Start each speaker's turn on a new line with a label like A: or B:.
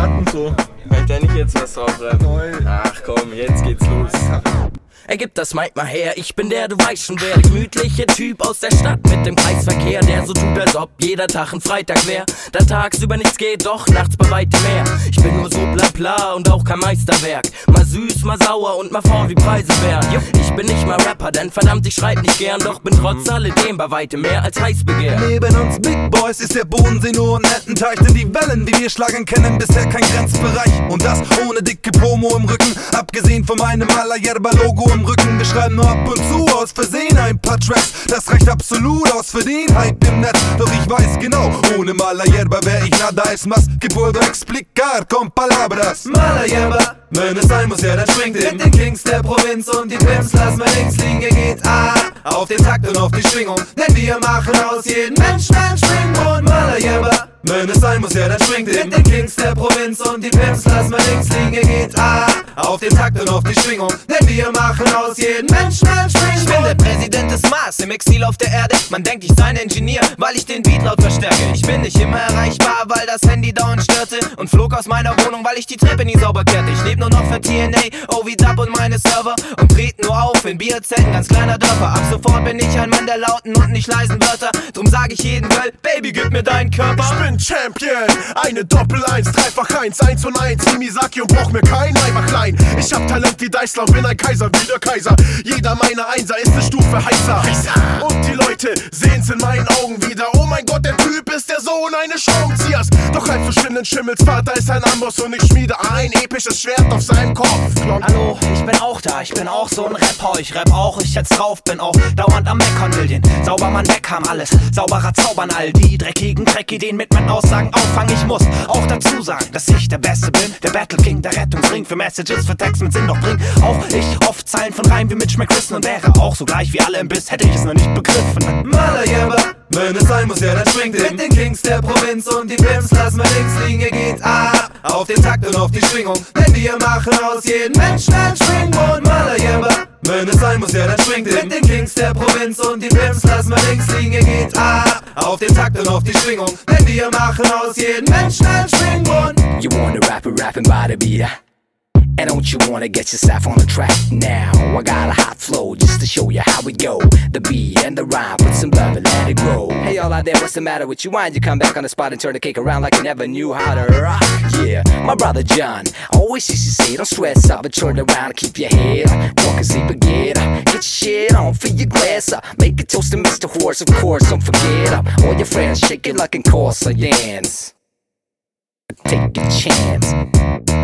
A: Karten so.
B: Wollt ihr nicht jetzt was draufschreiben? Ach komm, jetzt geht's los.
C: Er gibt das Mic mal her, ich bin der, du weißt schon wer. Der gemütliche Typ aus der Stadt mit dem Kreisverkehr, der so tut, als ob jeder Tag ein Freitag wär. Da tagsüber nichts geht, doch nachts bei weitem mehr. Ich bin nur so bla bla und auch kein Meisterwerk. Mal süß, mal sauer und mal vor wie Preise wären. Ich bin nicht mal Rapper, denn verdammt, ich schreib nicht gern. Doch bin trotz alledem bei weitem mehr als heißbegehrt.
D: Neben uns Big Boys ist der Bodensee nur ein Ententeich, denn die Wellen, die wir schlagen, kennen bisher kein Grenzbereich. Und das ohne dicke Promo im Rücken, abgesehen von meinem Mala Yerba Logo im Rücken. Wir schreiben nur ab und zu aus Versehen ein paar Tracks, das reicht absolut aus für den Hype im Netz. Doch ich weiß genau, ohne Mala Yerba wär ich nada es más que puedo explicar con palabras. Mala Yerba, wenn es sein muss, ja dann schwingt mit den Kings der Provinz und die Pimps, lass mal links liegen, ihr geht auf den Takt und auf die Schwingung, denn wir machen aus jedem Menschen ein Schwingbrunnen. Mala Yerba, wenn es sein muss, ja dann schwingt mit den Kings der Provinz und die Pimps, lass mal links liegen, ihr geht auf den Takt und auf die Schwingung, denn wir machen aus jedem Menschen ein Schwingbrunnen.
E: Ich bin der Präsident des Mars, im Exil auf der Erde. Man denkt, ich sei ein Ingenieur, weil ich den Beat laut verstärke. Ich bin nicht immer erreichbar, weil das Handy dauernd störte und flog aus meiner Wohnung, weil ich die Treppe nie sauber kehrte. Ich leb nur noch für TNA, OV-Dub und meine Server und trete nur auf in Bierzelten ganz kleiner Dörfer. Ab sofort bin ich ein Mann der lauten und nicht leisen Wörter. Drum sag ich jedem Girl, Baby, gib mir deinen Körper.
A: Ich bin Champion, eine Doppel-1, Dreifach-1, 1 und 1, wie Misaki und brauch mir kein Eimer-Klein. Ich hab Talent wie Deißler und bin ein Kaiser wie der Kaiser. Jeder meiner Einser ist eine Stufe heißer. Und die Leute sehen's in meinen Augen wieder. Oh mein Gott, der Typ ist der Sohn eines Schraubenziehers. Doch halb so schlimm, denn Schimmels Vater ist ein Amboss und ich schmiede ein episches Schwert auf seinem Kopf.
E: Hallo, ich bin auch da, ich bin auch so ein Rapper. Ich rapp auch, ich jetzt drauf, bin auch dauernd am Meckern, will den Saubermann weg haben, alles sauberer zaubern. All die dreckigen Dreckideen mit meinen Aussagen auffangen. Ich muss auch dazu sagen, dass ich der Beste bin, der Battle King, der Rettungsring für Messages, für Text mit Sinn doch bring. Auch ich oft Zeilen von Reim wie Mitch McChristen und wäre auch so gleich wie alle im Biss, hätte ich es noch nicht begriffen.
D: Mala Yerba, wenn es sein muss, ja dann schwingt mit den Kings der Provinz und die Pimps, lass mal links liegen, ihr geht auf den Takt und auf die Schwingung, denn wir machen aus jedem Menschen ein Schwingbrunnen. Mala Yerba, wenn es sein muss, ja dann schwingt mit den Kings der Provinz und die Pimps, lass mal links liegen, ihr geht auf den Takt und auf die Schwingung, denn wir machen aus jedem Menschen ein Schwingbrunnen.
C: You wanna rapping by the beat, and don't you wanna get yourself on the track now? I got a hot flow just to show you how we go. The beat and the rhyme, put some love and let it grow. Hey y'all out there, what's the matter with you? Why don't you come back on the spot and turn the cake around like you never knew how to rock? Yeah, my brother John always used to say, don't stress up, but turn around and keep your head up. Walk and sleep again, get your shit on, fill your glass up. Make a toast to Mr. Horse, of course, don't forget up. All your friends, shake it like in course, dance. Take a chance.